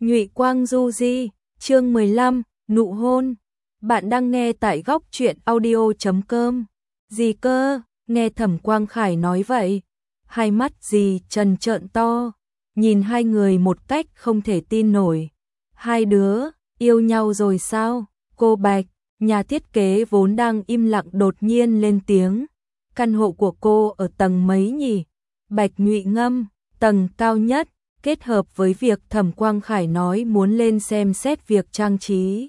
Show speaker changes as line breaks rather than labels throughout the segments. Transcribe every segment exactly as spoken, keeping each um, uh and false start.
Nhụy Quang Du Di, chương mười lăm, nụ hôn. Bạn đang nghe tại góc truyện audio chấm com. Gì cơ? Nghe Thẩm Quang Khải nói vậy, hai mắt dì Trần trợn to, nhìn hai người một cách không thể tin nổi. Hai đứa yêu nhau rồi sao? Cô Bạch, nhà thiết kế vốn đang im lặng đột nhiên lên tiếng. Căn hộ của cô ở tầng mấy nhỉ? Bạch Nhụy Ngâm, tầng cao nhất. Kết hợp với việc Thẩm Quang Khải nói muốn lên xem xét việc trang trí,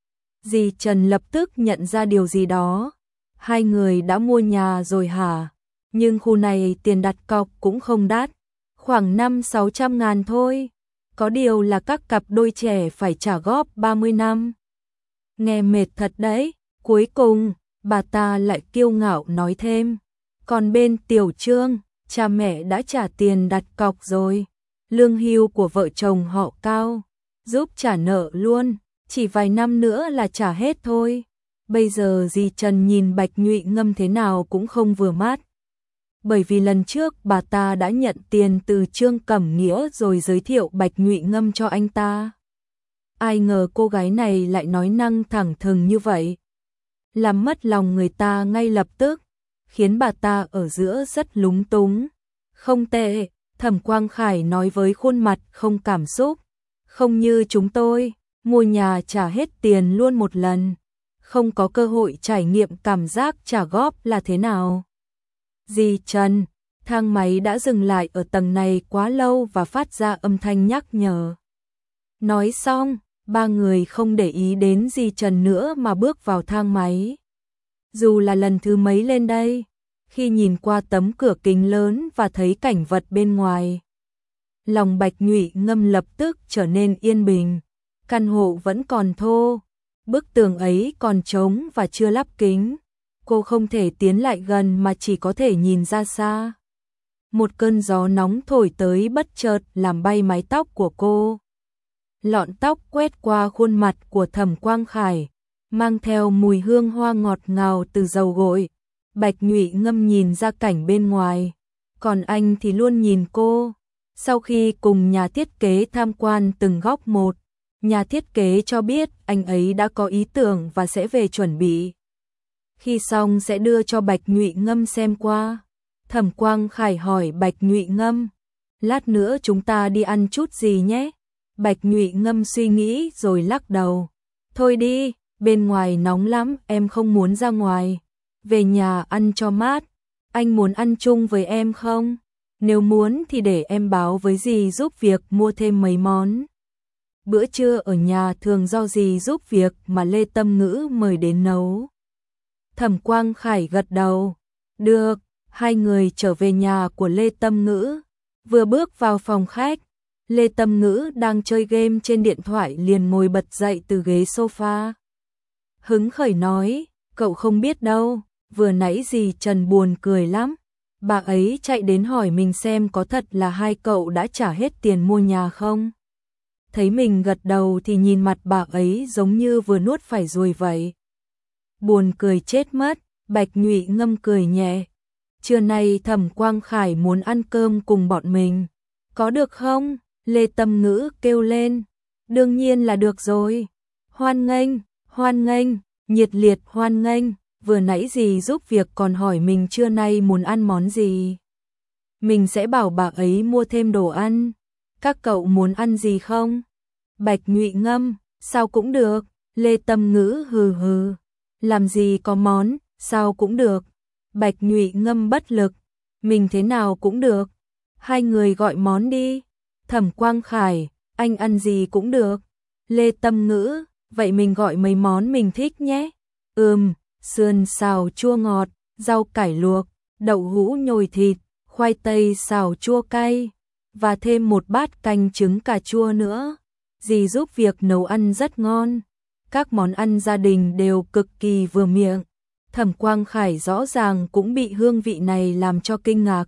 dì Trần lập tức nhận ra điều gì đó. Hai người đã mua nhà rồi hả? Nhưng khu này tiền đặt cọc cũng không đắt, khoảng năm sáu trăm ngàn thôi. Có điều là các cặp đôi trẻ phải trả góp ba mươi năm. Nghe mệt thật đấy. Cuối cùng, bà ta lại kiêu ngạo nói thêm. Còn bên Tiểu Trương, cha mẹ đã trả tiền đặt cọc rồi. Lương hưu của vợ chồng họ cao, giúp trả nợ luôn, chỉ vài năm nữa là trả hết thôi. Bây giờ dì Trần nhìn Bạch Nhụy Ngâm thế nào cũng không vừa mắt. Bởi vì lần trước bà ta đã nhận tiền từ Trương Cẩm Nghĩa rồi giới thiệu Bạch Nhụy Ngâm cho anh ta. Ai ngờ cô gái này lại nói năng thẳng thừng như vậy, làm mất lòng người ta ngay lập tức, khiến bà ta ở giữa rất lúng túng. Không tệ. Thẩm Quang Khải nói với khuôn mặt không cảm xúc. Không như chúng tôi, mua nhà trả hết tiền luôn một lần, không có cơ hội trải nghiệm cảm giác trả góp là thế nào. Dì Trần, thang máy đã dừng lại ở tầng này quá lâu và phát ra âm thanh nhắc nhở. Nói xong, ba người không để ý đến dì Trần nữa mà bước vào thang máy. Dù là lần thứ mấy lên đây, khi nhìn qua tấm cửa kính lớn và thấy cảnh vật bên ngoài, lòng Bạch Nhụy Ngâm lập tức trở nên yên bình. Căn hộ vẫn còn thô, bức tường ấy còn trống và chưa lắp kính. Cô không thể tiến lại gần mà chỉ có thể nhìn ra xa. Một cơn gió nóng thổi tới bất chợt làm bay mái tóc của cô. Lọn tóc quét qua khuôn mặt của Thẩm Quang Khải, mang theo mùi hương hoa ngọt ngào từ dầu gội. Bạch Nhụy Ngâm nhìn ra cảnh bên ngoài, còn anh thì luôn nhìn cô. Sau khi cùng nhà thiết kế tham quan từng góc một, nhà thiết kế cho biết anh ấy đã có ý tưởng và sẽ về chuẩn bị. Khi xong sẽ đưa cho Bạch Nhụy Ngâm xem qua. Thẩm Quang Khải hỏi Bạch Nhụy Ngâm, lát nữa chúng ta đi ăn chút gì nhé? Bạch Nhụy Ngâm suy nghĩ rồi lắc đầu. Thôi đi, bên ngoài nóng lắm, em không muốn ra ngoài. Về nhà ăn cho mát. Anh muốn ăn chung với em không? Nếu muốn thì để em báo với dì giúp việc mua thêm mấy món. Bữa trưa ở nhà thường do dì giúp việc mà Lê Tâm Ngữ mời đến nấu. Thẩm Quang Khải gật đầu. Được. Hai người trở về nhà của Lê Tâm Ngữ. Vừa bước vào phòng khách, Lê Tâm Ngữ đang chơi game trên điện thoại liền ngồi bật dậy từ ghế sofa. Hứng khởi nói, cậu không biết đâu. Vừa nãy dì Trần buồn cười lắm. Bà ấy chạy đến hỏi mình xem có thật là hai cậu đã trả hết tiền mua nhà không. Thấy mình gật đầu thì nhìn mặt bà ấy giống như vừa nuốt phải ruồi vậy. Buồn cười chết mất. Bạch Nhụy Ngâm cười nhẹ. Trưa nay Thẩm Quang Khải muốn ăn cơm cùng bọn mình. Có được không? Lê Tâm Ngữ kêu lên. Đương nhiên là được rồi. Hoan nghênh, hoan nghênh, nhiệt liệt hoan nghênh. Vừa nãy dì giúp việc còn hỏi mình trưa nay muốn ăn món gì. Mình sẽ bảo bà ấy mua thêm đồ ăn. Các cậu muốn ăn gì không? Bạch Nhụy Ngâm, sao cũng được. Lê Tâm Ngữ hừ hừ. Làm gì có món, sao cũng được. Bạch Nhụy Ngâm bất lực. Mình thế nào cũng được. Hai người gọi món đi. Thẩm Quang Khải, anh ăn gì cũng được. Lê Tâm Ngữ, vậy mình gọi mấy món mình thích nhé. Ừm. Sườn xào chua ngọt, rau cải luộc, đậu hũ nhồi thịt, khoai tây xào chua cay, và thêm một bát canh trứng cà chua nữa. Dì giúp việc nấu ăn rất ngon. Các món ăn gia đình đều cực kỳ vừa miệng. Thẩm Quang Khải rõ ràng cũng bị hương vị này làm cho kinh ngạc.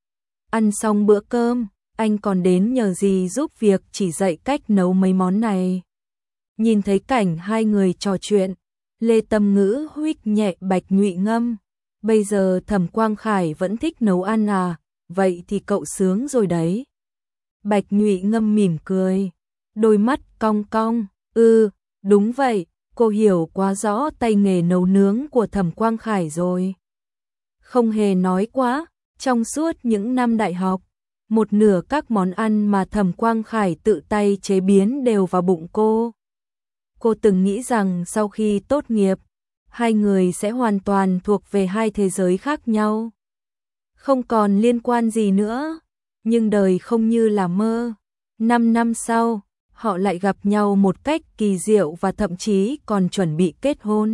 Ăn xong bữa cơm, anh còn đến nhờ dì giúp việc chỉ dạy cách nấu mấy món này. Nhìn thấy cảnh hai người trò chuyện, Lê Tâm Ngữ huých nhẹ Bạch Nhụy Ngâm. Bây giờ Thẩm Quang Khải vẫn thích nấu ăn à, vậy thì cậu sướng rồi đấy. Bạch Nhụy Ngâm mỉm cười. đôi mắt cong cong, "Ừ, đúng vậy, cô hiểu quá rõ tay nghề nấu nướng của Thẩm Quang Khải rồi." Không hề nói quá, trong suốt những năm đại học, một nửa các món ăn mà Thẩm Quang Khải tự tay chế biến đều vào bụng cô. Cô từng nghĩ rằng sau khi tốt nghiệp, hai người sẽ hoàn toàn thuộc về hai thế giới khác nhau, không còn liên quan gì nữa, nhưng đời không như là mơ. Năm năm sau, họ lại gặp nhau một cách kỳ diệu và thậm chí còn chuẩn bị kết hôn.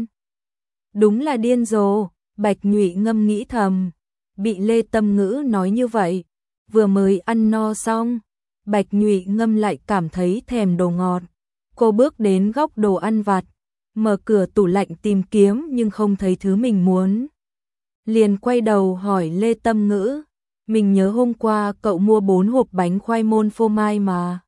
Đúng là điên rồ, Bạch Nhụy ngâm nghĩ thầm, bị Lê Tâm Ngữ nói như vậy, vừa mới ăn no xong, Bạch Nhụy ngâm lại cảm thấy thèm đồ ngọt. Cô bước đến góc đồ ăn vặt, mở cửa tủ lạnh tìm kiếm nhưng không thấy thứ mình muốn. Liền quay đầu hỏi Lê Tâm Ngữ, mình nhớ hôm qua cậu mua bốn hộp bánh khoai môn phô mai mà.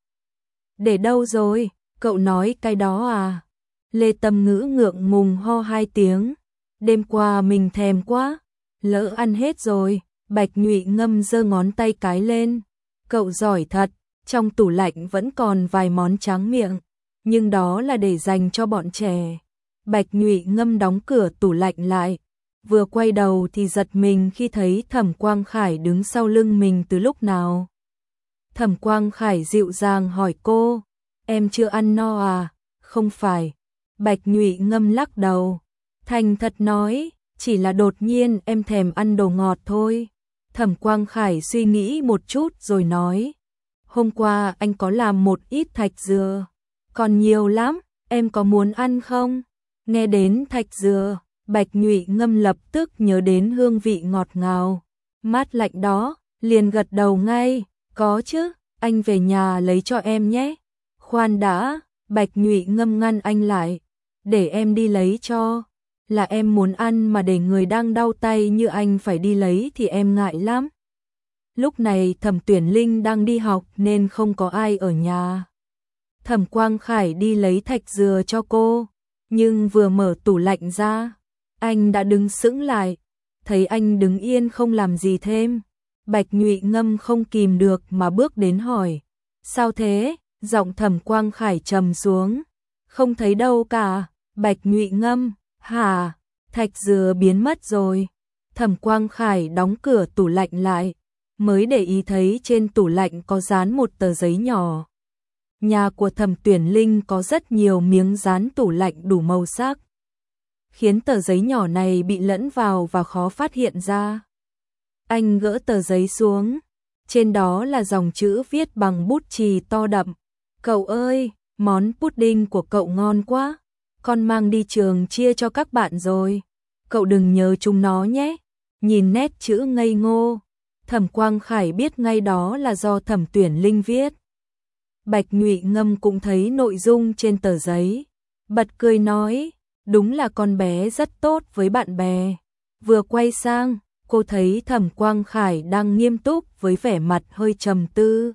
Để đâu rồi, cậu nói cái đó à? Lê Tâm Ngữ ngượng ngùng ho hai tiếng, đêm qua mình thèm quá, lỡ ăn hết rồi. Bạch Nhụy ngâm giơ ngón tay cái lên, cậu giỏi thật, trong tủ lạnh vẫn còn vài món tráng miệng, nhưng đó là để dành cho bọn trẻ. Bạch Nhụy ngâm đóng cửa tủ lạnh lại, vừa quay đầu thì giật mình khi thấy Thẩm Quang Khải đứng sau lưng mình từ lúc nào. Thẩm Quang Khải dịu dàng hỏi cô, em chưa ăn no à? Không phải. Bạch Nhụy ngâm lắc đầu, thành thật nói, chỉ là đột nhiên em thèm ăn đồ ngọt thôi. Thẩm Quang Khải suy nghĩ một chút rồi nói, hôm qua anh có làm một ít thạch dừa, còn nhiều lắm, em có muốn ăn không? Nghe đến thạch dừa, Bạch Nhụy ngâm lập tức nhớ đến hương vị ngọt ngào, mát lạnh đó, liền gật đầu ngay, có chứ, anh về nhà lấy cho em nhé. Khoan đã, Bạch Nhụy ngâm ngăn anh lại, để em đi lấy cho. Là em muốn ăn mà để người đang đau tay như anh phải đi lấy thì em ngại lắm. Lúc này Thẩm Tuyển Linh đang đi học nên không có ai ở nhà. Thẩm Quang Khải đi lấy thạch dừa cho cô, nhưng vừa mở tủ lạnh ra, anh đã đứng sững lại. Thấy anh đứng yên không làm gì thêm, Bạch Nhụy ngâm không kìm được mà bước đến hỏi, sao thế? Giọng Thẩm Quang Khải trầm xuống, không thấy đâu cả. Bạch Nhụy ngâm, hả? Thạch dừa biến mất rồi. Thẩm Quang Khải đóng cửa tủ lạnh lại, mới để ý thấy trên tủ lạnh có dán một tờ giấy nhỏ. Nhà của Thẩm Tuyển Linh có rất nhiều miếng dán tủ lạnh đủ màu sắc, khiến tờ giấy nhỏ này bị lẫn vào và khó phát hiện ra. Anh gỡ tờ giấy xuống, trên đó là dòng chữ viết bằng bút chì to đậm. Cậu ơi, món pudding của cậu ngon quá, con mang đi trường chia cho các bạn rồi, cậu đừng nhớ chúng nó nhé. Nhìn nét chữ ngây ngô, Thẩm Quang Khải biết ngay đó là do Thẩm Tuyển Linh viết. Bạch Nhụy ngâm cũng thấy nội dung trên tờ giấy, bật cười nói, đúng là con bé rất tốt với bạn bè. Vừa quay sang, cô thấy Thẩm Quang Khải đang nghiêm túc với vẻ mặt hơi trầm tư.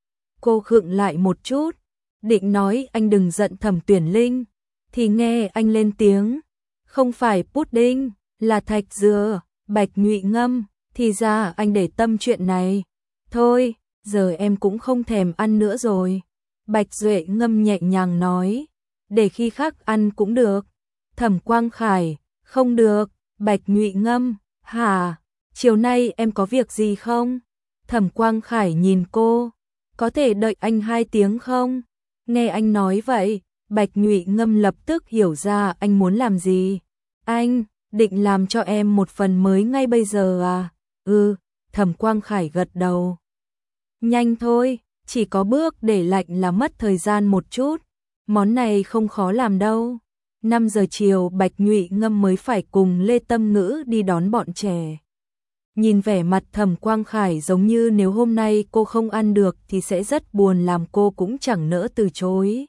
Cô khựng lại một chút, định nói anh đừng giận Thẩm Tuyển Linh, thì nghe anh lên tiếng, không phải pudding, là thạch dừa. Bạch Nhụy ngâm, thì ra anh để tâm chuyện này. Thôi, giờ em cũng không thèm ăn nữa rồi. Bạch Duệ ngâm nhẹ nhàng nói, để khi khác ăn cũng được. Thẩm Quang Khải, không được. Bạch Nhụy ngâm, hả? Chiều nay em có việc gì không? Thẩm Quang Khải nhìn cô, có thể đợi anh hai tiếng không? Nghe anh nói vậy, Bạch Nhụy ngâm lập tức hiểu ra anh muốn làm gì. Anh định làm cho em một phần mới ngay bây giờ à? Ừ, Thẩm Quang Khải gật đầu. Nhanh thôi, chỉ có bước để lạnh là mất thời gian một chút, món này không khó làm đâu. năm giờ chiều Bạch Nhụy ngâm mới phải cùng Lê Tâm Ngữ đi đón bọn trẻ. Nhìn vẻ mặt Thẩm Quang Khải giống như nếu hôm nay cô không ăn được thì sẽ rất buồn, làm cô cũng chẳng nỡ từ chối.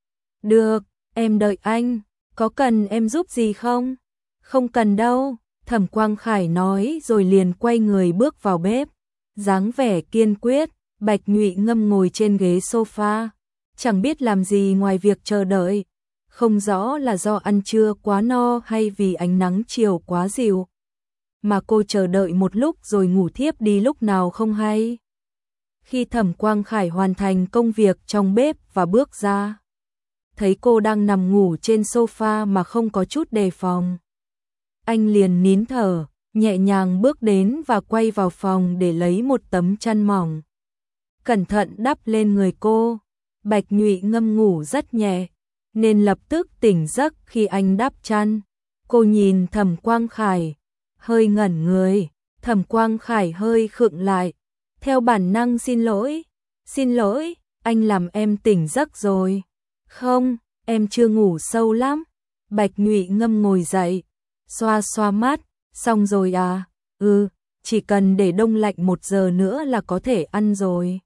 Được, em đợi anh, có cần em giúp gì không? Không cần đâu, Thẩm Quang Khải nói rồi liền quay người bước vào bếp. Dáng vẻ kiên quyết, Bạch Nhụy ngâm ngồi trên ghế sofa, chẳng biết làm gì ngoài việc chờ đợi. Không rõ là do ăn trưa quá no hay vì ánh nắng chiều quá dịu, mà cô chờ đợi một lúc rồi ngủ thiếp đi lúc nào không hay. Khi Thẩm Quang Khải hoàn thành công việc trong bếp và bước ra, thấy cô đang nằm ngủ trên sofa mà không có chút đề phòng. Anh liền nín thở, nhẹ nhàng bước đến và quay vào phòng để lấy một tấm chăn mỏng. Cẩn thận đắp lên người cô. Bạch Nhụy Ngâm ngủ rất nhẹ, nên lập tức tỉnh giấc khi anh đắp chăn. Cô nhìn Thẩm Quang Khải, hơi ngẩn người. Thẩm Quang Khải hơi khựng lại, theo bản năng xin lỗi. Xin lỗi, anh làm em tỉnh giấc rồi. Không, em chưa ngủ sâu lắm. Bạch Nhụy Ngâm ngồi dậy, xoa xoa mắt. Xong rồi à? Ừ, chỉ cần để đông lạnh một giờ nữa là có thể ăn rồi.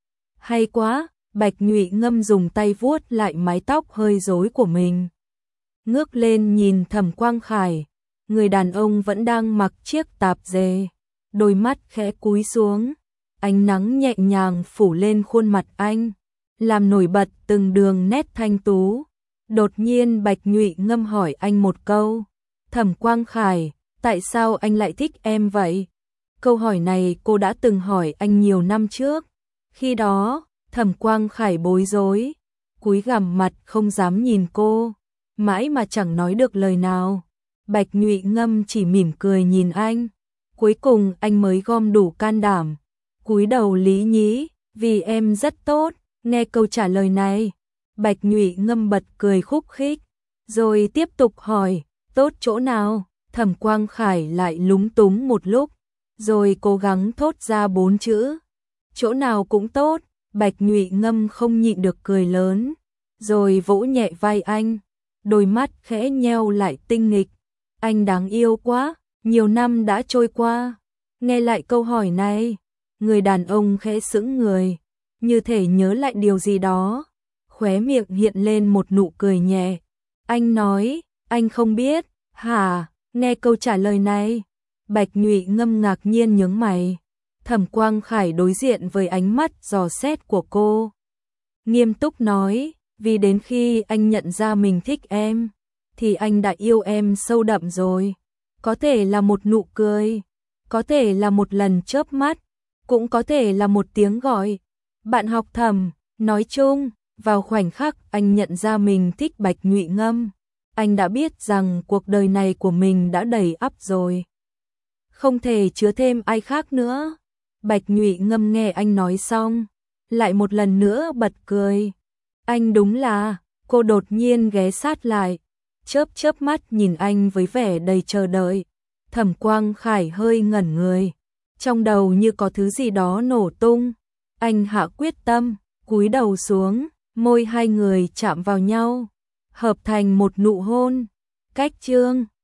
Hay quá. Bạch Nhụy Ngâm dùng tay vuốt lại mái tóc hơi rối của mình. Ngước lên nhìn Thẩm Quang Khải, người đàn ông vẫn đang mặc chiếc tạp dề, đôi mắt khẽ cúi xuống, ánh nắng nhẹ nhàng phủ lên khuôn mặt anh, làm nổi bật từng đường nét thanh tú. Đột nhiên Bạch Nhụy Ngâm hỏi anh một câu, Thẩm Quang Khải, tại sao anh lại thích em vậy? Câu hỏi này cô đã từng hỏi anh nhiều năm trước. Khi đó, Thẩm Quang Khải bối rối, cúi gằm mặt không dám nhìn cô, mãi mà chẳng nói được lời nào. Bạch Nhụy Ngâm chỉ mỉm cười nhìn anh, cuối cùng anh mới gom đủ can đảm, cúi đầu lý nhí, vì em rất tốt. Nghe câu trả lời này, Bạch Nhụy Ngâm bật cười khúc khích, rồi tiếp tục hỏi, tốt chỗ nào? Thẩm Quang Khải lại lúng túng một lúc, rồi cố gắng thốt ra bốn chữ, chỗ nào cũng tốt. Bạch Nhụy Ngâm không nhịn được cười lớn, rồi vỗ nhẹ vai anh, đôi mắt khẽ nheo lại tinh nghịch. Anh đáng yêu quá, nhiều năm đã trôi qua. Nghe lại câu hỏi này, người đàn ông khẽ sững người, như thể nhớ lại điều gì đó, khóe miệng hiện lên một nụ cười nhẹ. Anh nói, anh không biết, hả? Nghe câu trả lời này, Bạch Nhụy Ngâm ngạc nhiên nhướng mày. Thẩm Quang Khải đối diện với ánh mắt dò xét của cô, nghiêm túc nói, vì đến khi anh nhận ra mình thích em, thì anh đã yêu em sâu đậm rồi. Có thể là một nụ cười, có thể là một lần chớp mắt, cũng có thể là một tiếng gọi. Bạn học Thẩm, nói chung, vào khoảnh khắc anh nhận ra mình thích Bạch Nhụy Ngâm, anh đã biết rằng cuộc đời này của mình đã đầy ắp rồi, không thể chứa thêm ai khác nữa. Bạch Nhụy Ngâm nghe anh nói xong, lại một lần nữa bật cười. Anh đúng là, cô đột nhiên ghé sát lại, chớp chớp mắt nhìn anh với vẻ đầy chờ đợi. Thẩm Quang Khải hơi ngẩn người, trong đầu như có thứ gì đó nổ tung. Anh hạ quyết tâm, cúi đầu xuống, môi hai người chạm vào nhau, hợp thành một nụ hôn. Cách chương